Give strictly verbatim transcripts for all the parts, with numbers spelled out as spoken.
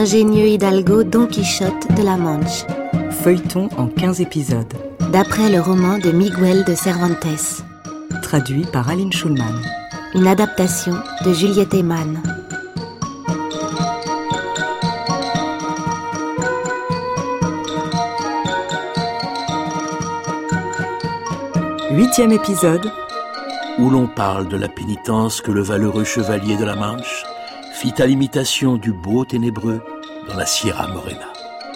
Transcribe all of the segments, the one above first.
l'ingénieux hidalgo Don Quichotte de la Manche. Feuilleton en quinze épisodes. D'après le roman de Miguel de Cervantes. Traduit par Aline Schulman. Une adaptation de Juliette Eman. Huitième épisode. Où l'on parle de la pénitence que le valeureux chevalier de la Manche fit à l'imitation du beau ténébreux dans la Sierra Morena.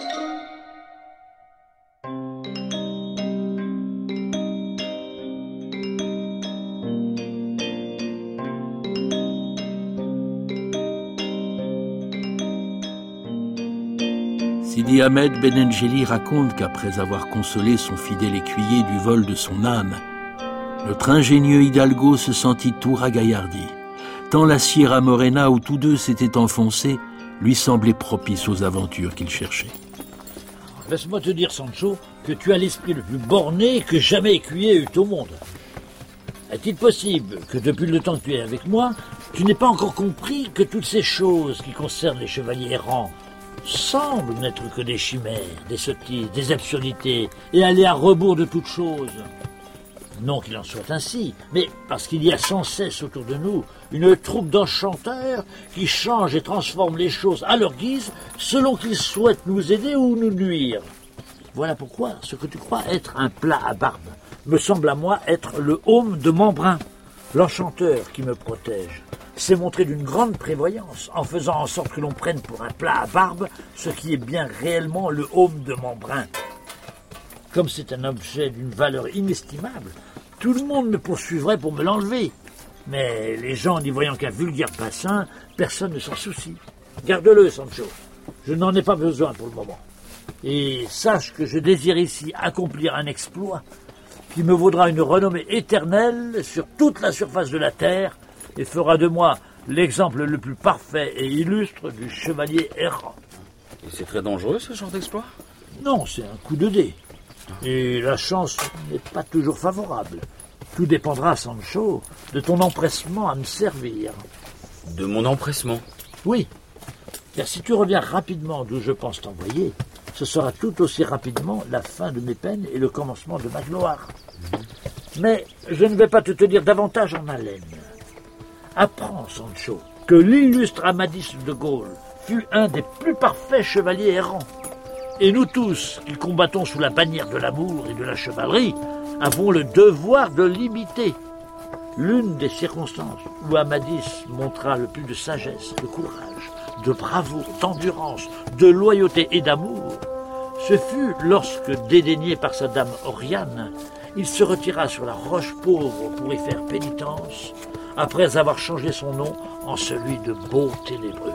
Sidi Ahmed Benengeli raconte qu'après avoir consolé son fidèle écuyer du vol de son âme, notre ingénieux hidalgo se sentit tout ragaillardi, tant la Sierra Morena où tous deux s'étaient enfoncés lui semblait propice aux aventures qu'il cherchait. Laisse-moi te dire, Sancho, que tu as l'esprit le plus borné que jamais écuyer eût au monde. Est-il possible que depuis le temps que tu es avec moi, tu n'aies pas encore compris que toutes ces choses qui concernent les chevaliers errants semblent n'être que des chimères, des sottises, des absurdités, et aller à rebours de toutes choses? Non qu'il en soit ainsi, mais parce qu'il y a sans cesse autour de nous une troupe d'enchanteurs qui changent et transforment les choses à leur guise selon qu'ils souhaitent nous aider ou nous nuire. Voilà pourquoi ce que tu crois être un plat à barbe me semble à moi être le aume de Membrun. L'enchanteur qui me protège s'est montré d'une grande prévoyance en faisant en sorte que l'on prenne pour un plat à barbe ce qui est bien réellement le aume de Membrun. Comme c'est un objet d'une valeur inestimable, tout le monde me poursuivrait pour me l'enlever. Mais les gens n'y voyant qu'un vulgaire bassin, personne ne s'en soucie. Garde-le, Sancho. Je n'en ai pas besoin pour le moment. Et sache que je désire ici accomplir un exploit qui me vaudra une renommée éternelle sur toute la surface de la terre et fera de moi l'exemple le plus parfait et illustre du chevalier errant. Et c'est très dangereux, ce genre d'exploit? Non, c'est un coup de dé. Et la chance n'est pas toujours favorable. Tout dépendra, Sancho, de ton empressement à me servir. De mon empressement? Oui, car si tu reviens rapidement d'où je pense t'envoyer, ce sera tout aussi rapidement la fin de mes peines et le commencement de ma gloire. Mais je ne vais pas te tenir davantage en haleine. Apprends, Sancho, que l'illustre Amadis de Gaulle fut un des plus parfaits chevaliers errants. Et nous tous, qui combattons sous la bannière de l'amour et de la chevalerie, avons le devoir de l'imiter. L'une des circonstances où Amadis montra le plus de sagesse, de courage, de bravoure, d'endurance, de loyauté et d'amour, ce fut lorsque, dédaigné par sa dame Oriane, il se retira sur la roche pauvre pour y faire pénitence, après avoir changé son nom en celui de Beau Ténébreux.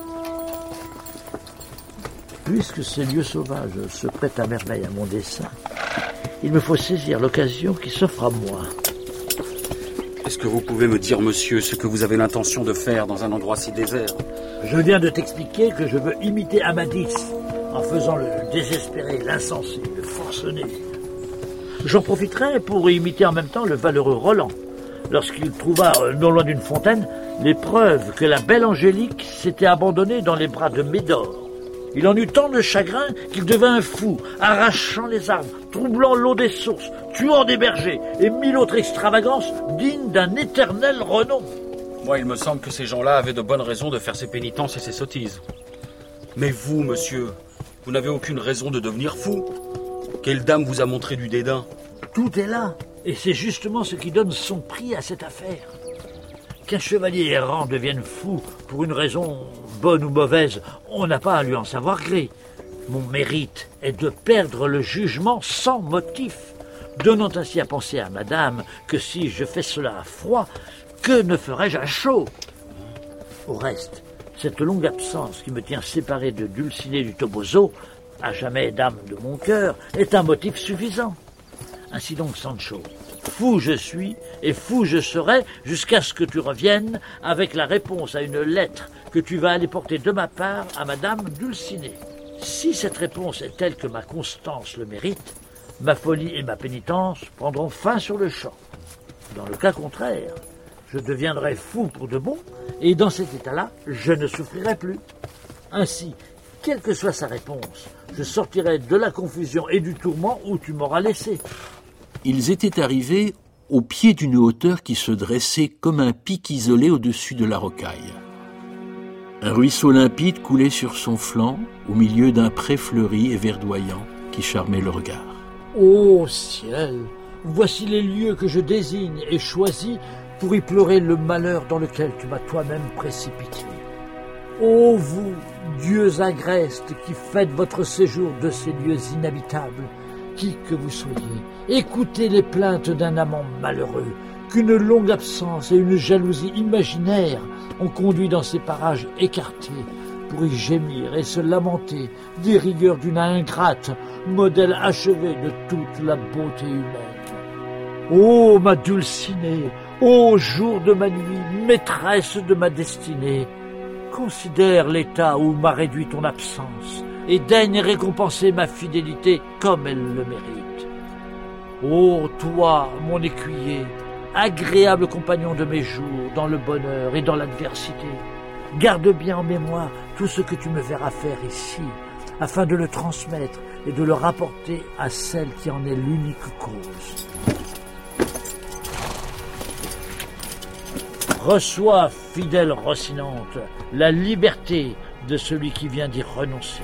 Puisque ces lieux sauvages se prêtent à merveille à mon dessein, il me faut saisir l'occasion qui s'offre à moi. Est-ce que vous pouvez me dire, monsieur, ce que vous avez l'intention de faire dans un endroit si désert? Je viens de t'expliquer que je veux imiter Amadis, en faisant le désespéré, l'insensé, le forcené. J'en profiterai pour imiter en même temps le valeureux Roland, lorsqu'il trouva, non loin d'une fontaine, les preuves que la belle Angélique s'était abandonnée dans les bras de Médor. Il en eut tant de chagrin qu'il devint fou, arrachant les arbres, troublant l'eau des sources, tuant des bergers et mille autres extravagances dignes d'un éternel renom. Moi, il me semble que ces gens-là avaient de bonnes raisons de faire ces pénitences et ces sottises. Mais vous, monsieur, vous n'avez aucune raison de devenir fou. Quelle dame vous a montré du dédain? Tout est là, et c'est justement ce qui donne son prix à cette affaire. Qu'un chevalier errant devienne fou pour une raison bonne ou mauvaise, on n'a pas à lui en savoir gré. Mon mérite est de perdre le jugement sans motif, donnant ainsi à penser à madame que si je fais cela à froid, que ne ferais-je à chaud? Au reste, cette longue absence qui me tient séparé de Dulcinée du Toboso, à jamais dame de mon cœur, est un motif suffisant. Ainsi donc, Sancho, fou je suis et fou je serai jusqu'à ce que tu reviennes avec la réponse à une lettre que tu vas aller porter de ma part à madame Dulcinée. Si cette réponse est telle que ma constance le mérite, ma folie et ma pénitence prendront fin sur le champ. Dans le cas contraire, je deviendrai fou pour de bon, et dans cet état-là, je ne souffrirai plus. Ainsi, quelle que soit sa réponse, je sortirai de la confusion et du tourment où tu m'auras laissé. Ils étaient arrivés au pied d'une hauteur qui se dressait comme un pic isolé au-dessus de la rocaille. Un ruisseau limpide coulait sur son flanc, au milieu d'un pré fleuri et verdoyant qui charmait le regard. Ô ciel, voici les lieux que je désigne et choisis pour y pleurer le malheur dans lequel tu m'as toi-même précipité. Ô vous, dieux agrestes qui faites votre séjour de ces lieux inhabitables, qui que vous soyez, écoutez les plaintes d'un amant malheureux, qu'une longue absence et une jalousie imaginaire ont conduit dans ces parages écartés pour y gémir et se lamenter des rigueurs d'une ingrate, modèle achevé de toute la beauté humaine. Ô ma Dulcinée, ô jour de ma nuit, maîtresse de ma destinée, considère l'état où m'a réduit ton absence et daigne récompenser ma fidélité comme elle le mérite. Ô toi, mon écuyer, agréable compagnon de mes jours dans le bonheur et dans l'adversité, garde bien en mémoire tout ce que tu me verras faire ici, afin de le transmettre et de le rapporter à celle qui en est l'unique cause. Reçois, fidèle Rocinante, la liberté de celui qui vient d'y renoncer.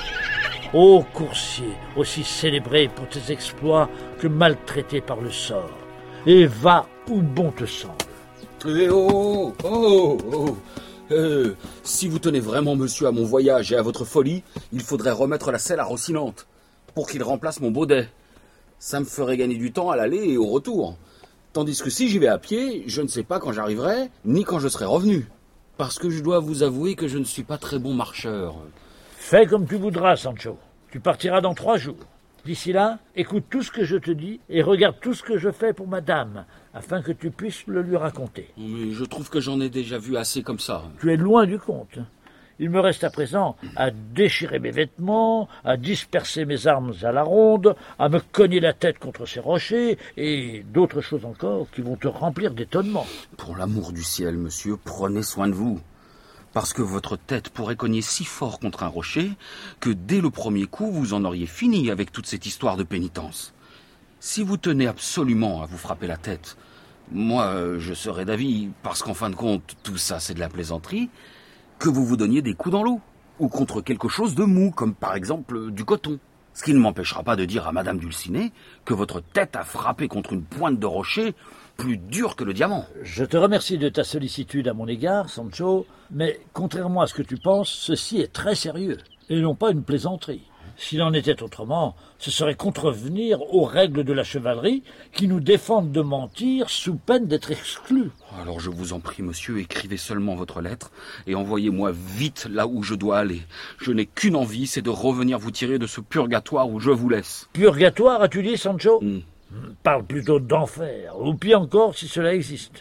Ô coursier, aussi célébré pour tes exploits que maltraité par le sort, et va où bon te semble. Eh oh, oh, oh. Euh, si vous tenez vraiment monsieur à mon voyage et à votre folie, il faudrait remettre la selle à Rocinante, pour qu'il remplace mon baudet. Ça me ferait gagner du temps à l'aller et au retour. Tandis que si j'y vais à pied, je ne sais pas quand j'arriverai, ni quand je serai revenu. Parce que je dois vous avouer que je ne suis pas très bon marcheur. Fais comme tu voudras, Sancho. Tu partiras dans trois jours. D'ici là, écoute tout ce que je te dis et regarde tout ce que je fais pour madame, afin que tu puisses le lui raconter. Mais je trouve que j'en ai déjà vu assez comme ça. Tu es loin du compte. Il me reste à présent à déchirer mes vêtements, à disperser mes armes à la ronde, à me cogner la tête contre ces rochers, et d'autres choses encore qui vont te remplir d'étonnement. Pour l'amour du ciel, monsieur, prenez soin de vous. Parce que votre tête pourrait cogner si fort contre un rocher que dès le premier coup, vous en auriez fini avec toute cette histoire de pénitence. Si vous tenez absolument à vous frapper la tête, moi, je serais d'avis, parce qu'en fin de compte, tout ça, c'est de la plaisanterie, que vous vous donniez des coups dans l'eau, ou contre quelque chose de mou, comme par exemple du coton. Ce qui ne m'empêchera pas de dire à Madame Dulcinée que votre tête a frappé contre une pointe de rocher plus dure que le diamant. Je te remercie de ta sollicitude à mon égard, Sancho, mais contrairement à ce que tu penses, ceci est très sérieux, et non pas une plaisanterie. S'il en était autrement, ce serait contrevenir aux règles de la chevalerie qui nous défendent de mentir sous peine d'être exclus. Alors je vous en prie, monsieur, écrivez seulement votre lettre et envoyez-moi vite là où je dois aller. Je n'ai qu'une envie, c'est de revenir vous tirer de ce purgatoire où je vous laisse. Purgatoire, as-tu dit, Sancho ? mm. Parle plutôt d'enfer, ou pire encore si cela existe.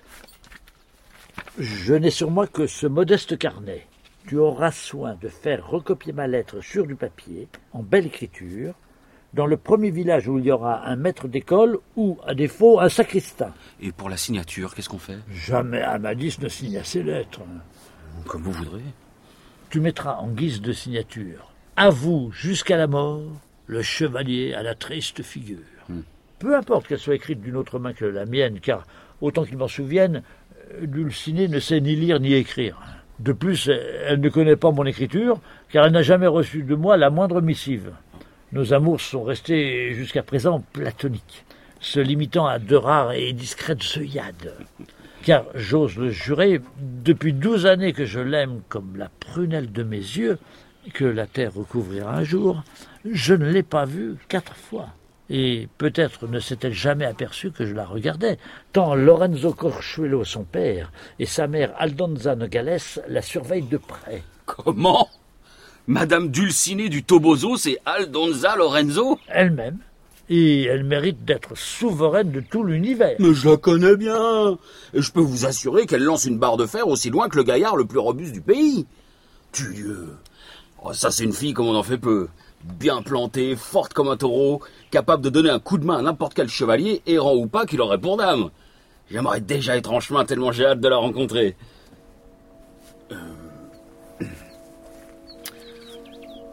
Je n'ai sur moi que ce modeste carnet. Tu auras soin de faire recopier ma lettre sur du papier, en belle écriture, dans le premier village où il y aura un maître d'école ou, à défaut, un sacristain. Et pour la signature, qu'est-ce qu'on fait ? Jamais Amadis ne signa ses lettres. Comme vous voudrez. Tu mettras en guise de signature « À vous, jusqu'à la mort, le chevalier à la triste figure hmm. ». Peu importe qu'elle soit écrite d'une autre main que la mienne, car, autant qu'il m'en souvienne, Dulcinée ne sait ni lire ni écrire. De plus, elle ne connaît pas mon écriture, car elle n'a jamais reçu de moi la moindre missive. Nos amours sont restés jusqu'à présent platoniques, se limitant à de rares et discrètes œillades. Car, j'ose le jurer, depuis douze années que je l'aime comme la prunelle de mes yeux, que la terre recouvrira un jour, je ne l'ai pas vue quatre fois. Et peut-être ne s'est-elle jamais aperçue que je la regardais, tant Lorenzo Corchuelo, son père, et sa mère Aldonza Nogales la surveillent de près. Comment ? Madame Dulcinée du Toboso, c'est Aldonza Lorenzo ? Elle-même. Et elle mérite d'être souveraine de tout l'univers. Mais je la connais bien. Et je peux vous assurer qu'elle lance une barre de fer aussi loin que le gaillard le plus robuste du pays. Dieu. Oh, ça, c'est une fille comme on en fait peu. Bien plantée, forte comme un taureau, capable de donner un coup de main à n'importe quel chevalier, errant ou pas, qu'il aurait pour dame. J'aimerais déjà être en chemin tellement j'ai hâte de la rencontrer. Euh...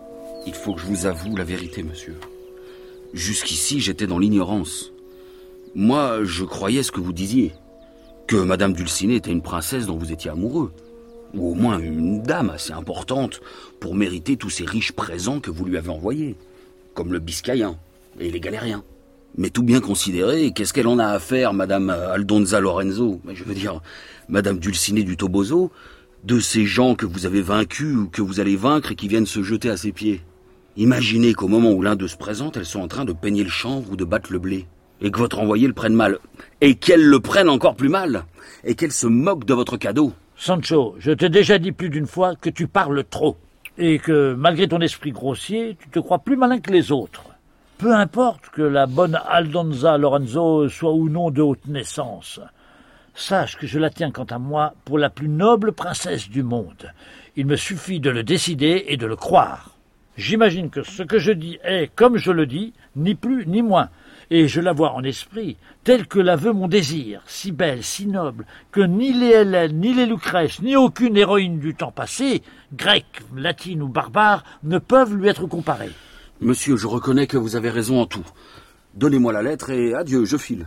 Il faut que je vous avoue la vérité, monsieur. Jusqu'ici, j'étais dans l'ignorance. Moi, je croyais ce que vous disiez. Que Madame Dulcinée était une princesse dont vous étiez amoureux. Ou au moins une dame assez importante pour mériter tous ces riches présents que vous lui avez envoyés. Comme le Biscayen et les Galériens. Mais tout bien considéré, qu'est-ce qu'elle en a à faire, Madame Aldonza Lorenzo? Je veux dire, Madame Dulcinée du Toboso, de ces gens que vous avez vaincus ou que vous allez vaincre et qui viennent se jeter à ses pieds. Imaginez qu'au moment où l'un d'eux se présente, elles sont en train de peigner le chanvre ou de battre le blé. Et que votre envoyé le prenne mal. Et qu'elle le prenne encore plus mal. Et qu'elle se moque de votre cadeau. Sancho, je t'ai déjà dit plus d'une fois que tu parles trop. Et que, malgré ton esprit grossier, tu te crois plus malin que les autres. Peu importe que la bonne Aldonza Lorenzo soit ou non de haute naissance. Sache que je la tiens, quant à moi, pour la plus noble princesse du monde. Il me suffit de le décider et de le croire. J'imagine que ce que je dis est, comme je le dis, ni plus ni moins. Et je la vois en esprit, telle que la veut mon désir, si belle, si noble, que ni les Hélènes, ni les Lucrèces, ni aucune héroïne du temps passé, grecque, latine ou barbare, ne peuvent lui être comparées. Monsieur, je reconnais que vous avez raison en tout. Donnez-moi la lettre et adieu, je file.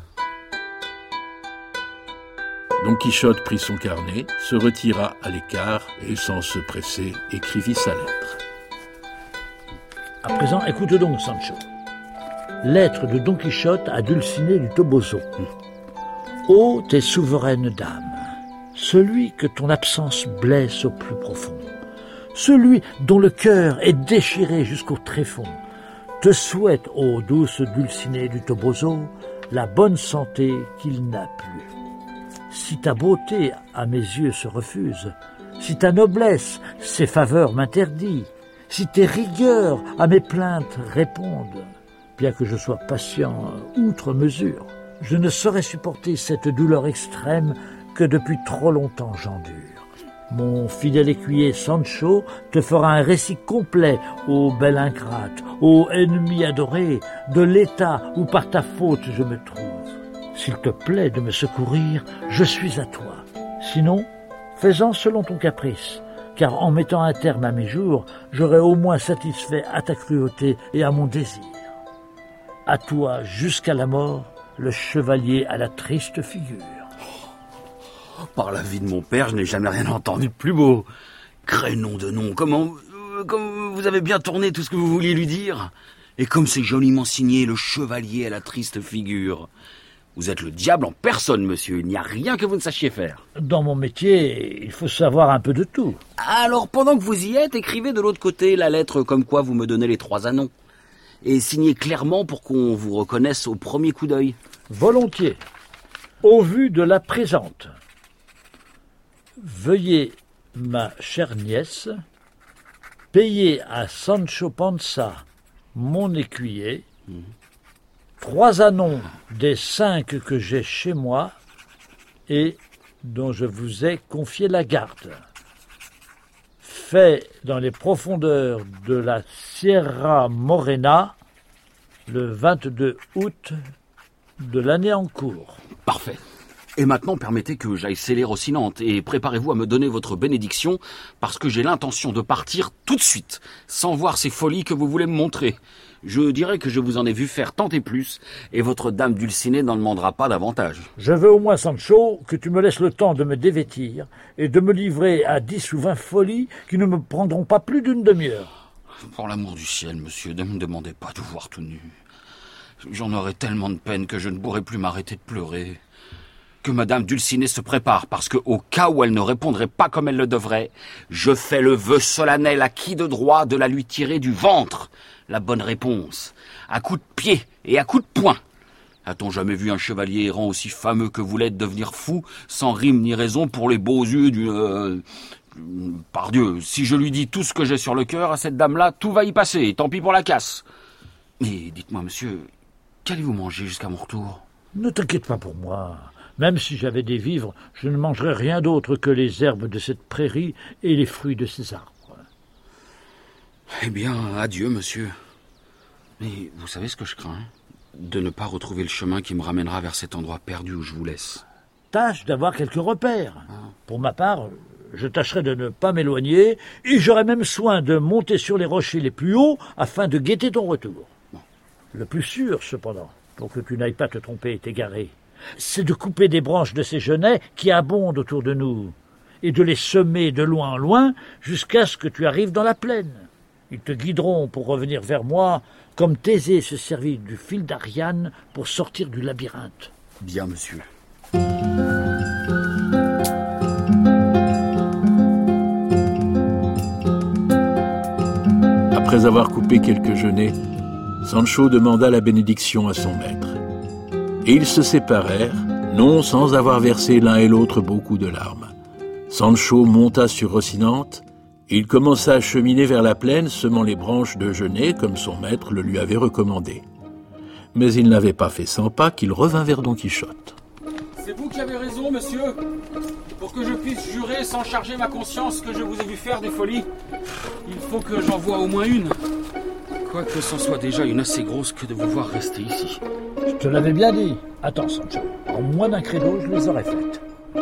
Don Quichotte prit son carnet, se retira à l'écart et, sans se presser, écrivit sa lettre. À présent, écoute donc, Sancho. Lettre de Don Quichotte à Dulcinée du Toboso. Haute et souveraine dame, celui que ton absence blesse au plus profond, celui dont le cœur est déchiré jusqu'au tréfonds, te souhaite, ô douce Dulcinée du Toboso, la bonne santé qu'il n'a plus. Si ta beauté à mes yeux se refuse, si ta noblesse ses faveurs m'interdit, si tes rigueurs à mes plaintes répondent, bien que je sois patient outre mesure, je ne saurais supporter cette douleur extrême que depuis trop longtemps j'endure. Mon fidèle écuyer Sancho te fera un récit complet, ô belle ingrate, ô ennemi adoré, de l'état où par ta faute je me trouve. S'il te plaît de me secourir, je suis à toi. Sinon, fais-en selon ton caprice, car en mettant un terme à mes jours, j'aurai au moins satisfait à ta cruauté et à mon désir. À toi jusqu'à la mort, le chevalier à la triste figure. Par la vie de mon père, je n'ai jamais rien entendu de plus beau. Crénom de nom, comment, euh, comme vous avez bien tourné tout ce que vous vouliez lui dire. Et comme c'est joliment signé, le chevalier à la triste figure. Vous êtes le diable en personne, monsieur. Il n'y a rien que vous ne sachiez faire. Dans mon métier, il faut savoir un peu de tout. Alors, pendant que vous y êtes, écrivez de l'autre côté la lettre comme quoi vous me donnez les trois anneaux. Et signez clairement pour qu'on vous reconnaisse au premier coup d'œil. Volontiers. Au vu de la présente, veuillez, ma chère nièce, payer à Sancho Panza, mon écuyer, mmh. trois annons des cinq que j'ai chez moi et dont je vous ai confié la garde. Fait dans les profondeurs de la Sierra Morena le vingt-deux août de l'année en cours. Parfait. Et maintenant, permettez que j'aille sceller Rocinante et préparez-vous à me donner votre bénédiction parce que j'ai l'intention de partir tout de suite, sans voir ces folies que vous voulez me montrer. Je dirais que je vous en ai vu faire tant et plus, et votre dame Dulcinée n'en demandera pas davantage. Je veux au moins, Sancho, que tu me laisses le temps de me dévêtir et de me livrer à dix ou vingt folies qui ne me prendront pas plus d'une demi-heure. Pour l'amour du ciel, monsieur, ne me demandez pas de voir tout nu. J'en aurai tellement de peine que je ne pourrai plus m'arrêter de pleurer. Que madame Dulcinée se prépare, parce que au cas où elle ne répondrait pas comme elle le devrait, je fais le vœu solennel à qui de droit de la lui tirer du ventre. La bonne réponse, à coups de pied et à coups de poing. A-t-on jamais vu un chevalier errant aussi fameux que vous l'êtes devenir fou, sans rime ni raison pour les beaux yeux du... Euh, pardieu, si je lui dis tout ce que j'ai sur le cœur à cette dame-là, tout va y passer, tant pis pour la casse. Mais dites-moi, monsieur, qu'allez-vous manger jusqu'à mon retour? Ne t'inquiète pas pour moi. Même si j'avais des vivres, je ne mangerais rien d'autre que les herbes de cette prairie et les fruits de ces arbres. Eh bien, adieu, monsieur. Mais vous savez ce que je crains? De ne pas retrouver le chemin qui me ramènera vers cet endroit perdu où je vous laisse. Tâche d'avoir quelques repères. Ah. Pour ma part, Je tâcherai de ne pas m'éloigner, et j'aurai même soin de monter sur les rochers les plus hauts afin de guetter ton retour. Le plus sûr, cependant, pour que tu n'ailles pas te tromper et t'égarer, c'est de couper des branches de ces genêts qui abondent autour de nous, et de les semer de loin en loin jusqu'à ce que tu arrives dans la plaine. Ils te guideront pour revenir vers moi, comme Thésée se servit du fil d'Ariane pour sortir du labyrinthe. Bien, monsieur. Après avoir coupé quelques genêts, Sancho demanda la bénédiction à son maître. Et ils se séparèrent, non sans avoir versé l'un et l'autre beaucoup de larmes. Sancho monta sur Rocinante, et il commença à cheminer vers la plaine, semant les branches de genêt comme son maître le lui avait recommandé. Mais il n'avait pas fait cent pas qu'il revint vers Don Quichotte. C'est vous qui avez raison, monsieur. Pour que je puisse jurer sans charger ma conscience que je vous ai vu faire des folies, il faut que j'en voie au moins une. Quoique c'en soit déjà une assez grosse que de vous voir rester ici. Je te l'avais bien dit. Attends, Sancho, en moins d'un credo, je les aurais faites.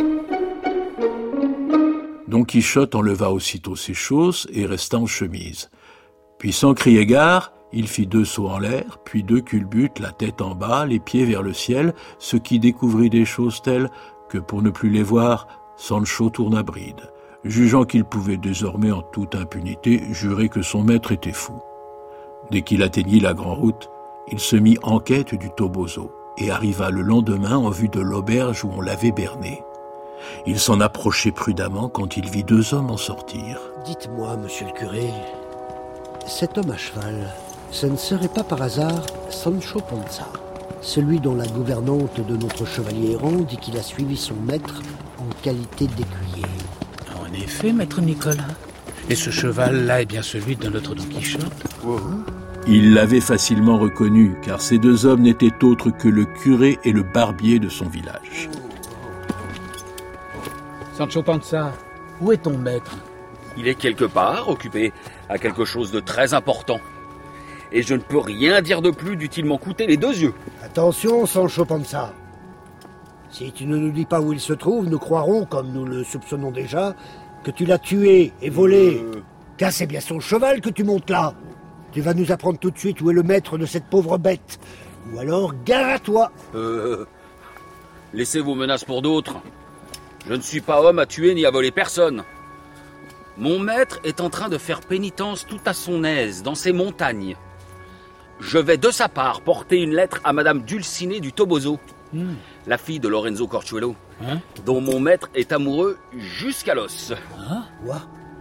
Don Quichotte enleva aussitôt ses chausses et resta en chemise. Puis sans crier gare, il fit deux sauts en l'air, puis deux culbutes, la tête en bas, les pieds vers le ciel, ce qui découvrit des choses telles que, pour ne plus les voir, Sancho tourna bride, jugeant qu'il pouvait désormais en toute impunité jurer que son maître était fou. Dès qu'il atteignit la grande route, il se mit en quête du Toboso et arriva le lendemain en vue de l'auberge où on l'avait berné. Il s'en approchait prudemment quand il vit deux hommes en sortir. Dites-moi, monsieur le curé, cet homme à cheval, ce ne serait pas par hasard Sancho Panza, celui dont la gouvernante de notre chevalier errant dit qu'il a suivi son maître en qualité d'écuyer. En effet, maître Nicolas. Et ce cheval-là est bien celui de notre Don Quichotte. Oh. Il l'avait facilement reconnu, car ces deux hommes n'étaient autres que le curé et le barbier de son village. Sancho Panza, où est ton maître? Il est quelque part, occupé à quelque chose de très important. Et je ne peux rien dire de plus d'utile m'en coûter les deux yeux. Attention, Sancho Panza. Si tu ne nous dis pas où il se trouve, nous croirons, comme nous le soupçonnons déjà, que tu l'as tué et volé. Euh... Car c'est bien son cheval que tu montes là. Tu vas nous apprendre tout de suite où est le maître de cette pauvre bête. Ou alors, gare à toi. Euh... Laissez vos menaces pour d'autres. Je ne suis pas homme à tuer ni à voler personne. Mon maître est en train de faire pénitence tout à son aise dans ces montagnes. Je vais de sa part porter une lettre à Madame Dulcinée du Toboso, mmh. la fille de Lorenzo Corchuelo, hein? dont mon maître est amoureux jusqu'à l'os. Hein? Quoi?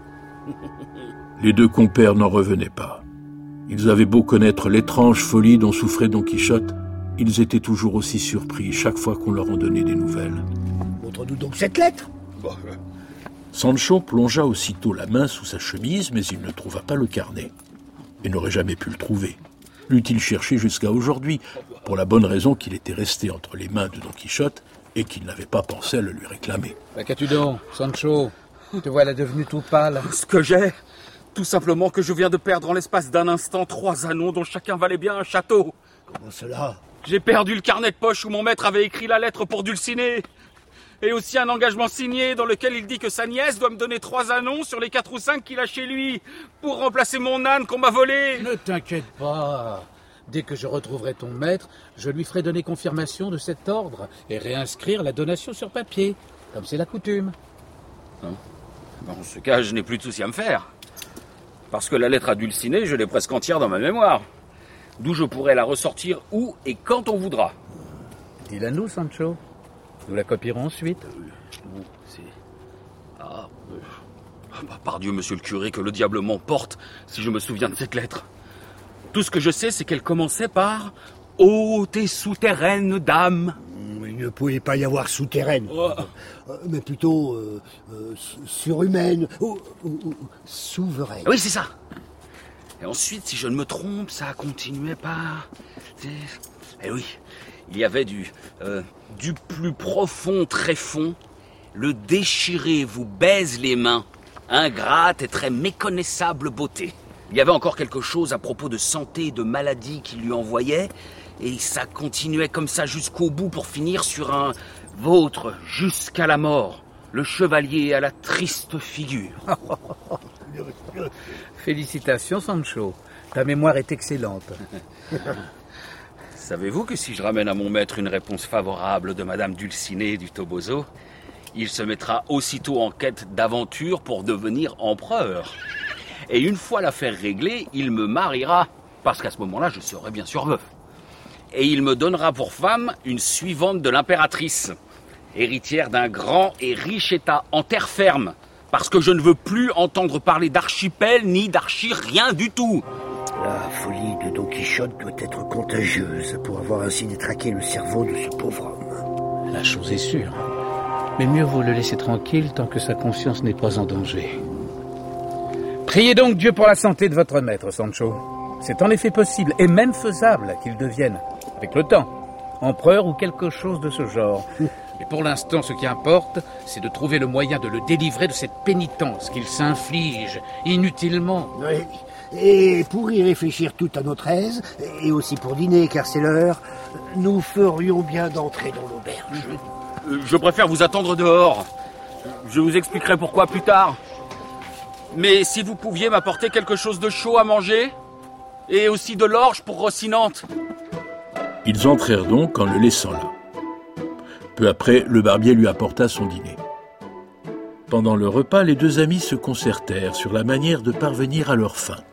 Les deux compères n'en revenaient pas. Ils avaient beau connaître l'étrange folie dont souffrait Don Quichotte, ils étaient toujours aussi surpris chaque fois qu'on leur en donnait des nouvelles. Montre-nous donc cette lettre. Bon, euh... Sancho plongea aussitôt la main sous sa chemise, mais il ne trouva pas le carnet. Et n'aurait jamais pu le trouver. L'eût-il cherché jusqu'à aujourd'hui, pour la bonne raison qu'il était resté entre les mains de Don Quichotte et qu'il n'avait pas pensé à le lui réclamer. Bah, qu'as-tu donc, Sancho? Te voilà devenu tout pâle. Ce que j'ai, tout simplement que je viens de perdre en l'espace d'un instant trois anneaux dont chacun valait bien un château. Comment cela? J'ai perdu le carnet de poche où mon maître avait écrit la lettre pour Dulcinée. Et aussi un engagement signé dans lequel il dit que sa nièce doit me donner trois annons sur les quatre ou cinq qu'il a chez lui pour remplacer mon âne qu'on m'a volé. Ne t'inquiète pas. Dès que je retrouverai ton maître, je lui ferai donner confirmation de cet ordre et réinscrire la donation sur papier, comme c'est la coutume. Non. En ce cas, je n'ai plus de souci à me faire. Parce que la lettre à Dulcinée, je l'ai presque entière dans ma mémoire. D'où je pourrai la ressortir où et quand on voudra. Dis-la nous, Sancho. Nous la copierons ensuite. Euh, c'est... Ah, euh... bah, par Dieu, monsieur le curé, que le diable m'emporte si je me souviens de cette lettre. Tout ce que je sais, c'est qu'elle commençait par « Haute et souterraine dame ». Il ne pouvait pas y avoir souterraine, oh. euh, mais plutôt euh, euh, surhumaine ou, ou, ou souveraine. Oui, c'est ça. Et ensuite, si je ne me trompe, ça continuait par... Eh oui, il y avait du... Euh, du plus profond tréfonds, le déchiré vous baise les mains, ingrate et très méconnaissable beauté. Il y avait encore quelque chose à propos de santé et de maladie qu'il lui envoyait, et ça continuait comme ça jusqu'au bout pour finir sur un vôtre jusqu'à la mort. Le chevalier a la triste figure. Félicitations, Sancho. Ta mémoire est excellente. Savez-vous que si je ramène à mon maître une réponse favorable de Madame Dulcinée du Toboso, il se mettra aussitôt en quête d'aventure pour devenir empereur. Et une fois l'affaire réglée, il me mariera, parce qu'à ce moment-là, je serai bien sûr veuf. Et il me donnera pour femme une suivante de l'impératrice, héritière d'un grand et riche état en terre ferme, parce que je ne veux plus entendre parler d'archipel ni d'archi rien du tout. La folie de Don Quichotte doit être contagieuse pour avoir ainsi détraqué le cerveau de ce pauvre homme. La chose est sûre. Mais mieux vaut le laisser tranquille tant que sa conscience n'est pas en danger. Priez donc Dieu pour la santé de votre maître, Sancho. C'est en effet possible, et même faisable, qu'il devienne, avec le temps, empereur ou quelque chose de ce genre. Mais pour l'instant, ce qui importe, c'est de trouver le moyen de le délivrer de cette pénitence qu'il s'inflige inutilement. Oui. Et pour y réfléchir tout à notre aise, et aussi pour dîner, car c'est l'heure, nous ferions bien d'entrer dans l'auberge. Je préfère vous attendre dehors. Je vous expliquerai pourquoi plus tard. Mais si vous pouviez m'apporter quelque chose de chaud à manger, et aussi de l'orge pour Rocinante. Ils entrèrent donc en le laissant là. Peu après, le barbier lui apporta son dîner. Pendant le repas, les deux amis se concertèrent sur la manière de parvenir à leur fin.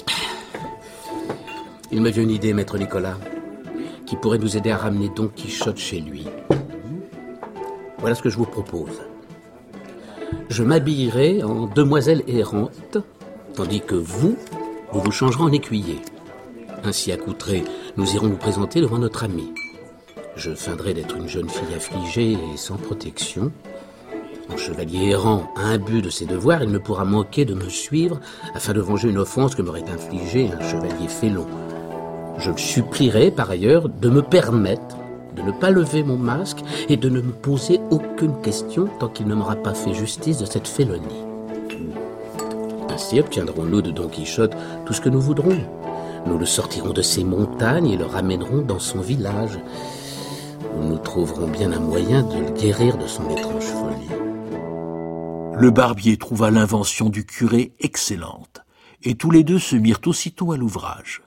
Il me vient une idée, maître Nicolas, qui pourrait nous aider à ramener Don Quichotte chez lui. Voilà ce que je vous propose. Je m'habillerai en demoiselle errante, tandis que vous, vous vous changerez en écuyer. Ainsi accoutrés, nous irons nous présenter devant notre ami. Je feindrai d'être une jeune fille affligée et sans protection. En chevalier errant, imbu de ses devoirs, il ne pourra manquer de me suivre afin de venger une offense que m'aurait infligée un chevalier félon. Je le supplierai par ailleurs de me permettre de ne pas lever mon masque et de ne me poser aucune question tant qu'il ne m'aura pas fait justice de cette félonie. Ainsi obtiendrons-nous de Don Quichotte tout ce que nous voudrons. Nous le sortirons de ses montagnes et le ramènerons dans son village, où nous trouverons bien un moyen de le guérir de son étrange folie. Le barbier trouva l'invention du curé excellente, et tous les deux se mirent aussitôt à l'ouvrage.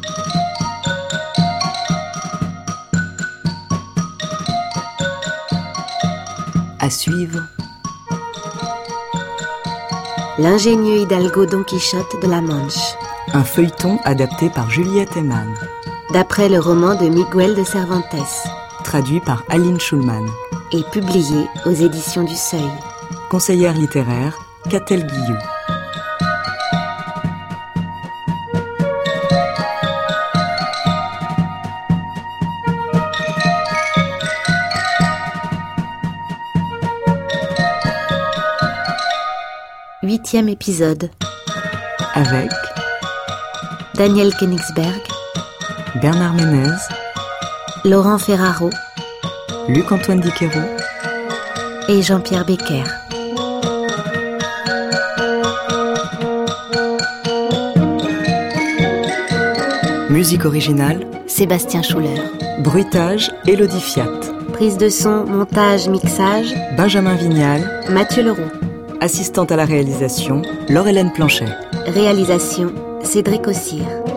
À suivre. L'ingénieux hidalgo Don Quichotte de la Manche. Un feuilleton adapté par Juliette Eman. D'après le roman de Miguel de Cervantes. Traduit par Aline Schulman. Et publié aux éditions du Seuil. Conseillère littéraire, Catel Guillou. Huitième épisode. Avec Daniel Königsberg, Bernard Ménez, Laurent Ferraro, Luc-Antoine Diquero et Jean-Pierre Becker. Musique originale, Sébastien Schuller. bruitage, Élodie Fiat. Prise de son, montage, mixage, Benjamin Vignal. Mathieu Leroux. Assistante à la réalisation, Laure-Hélène Planchet. Réalisation, Cédric Ossire.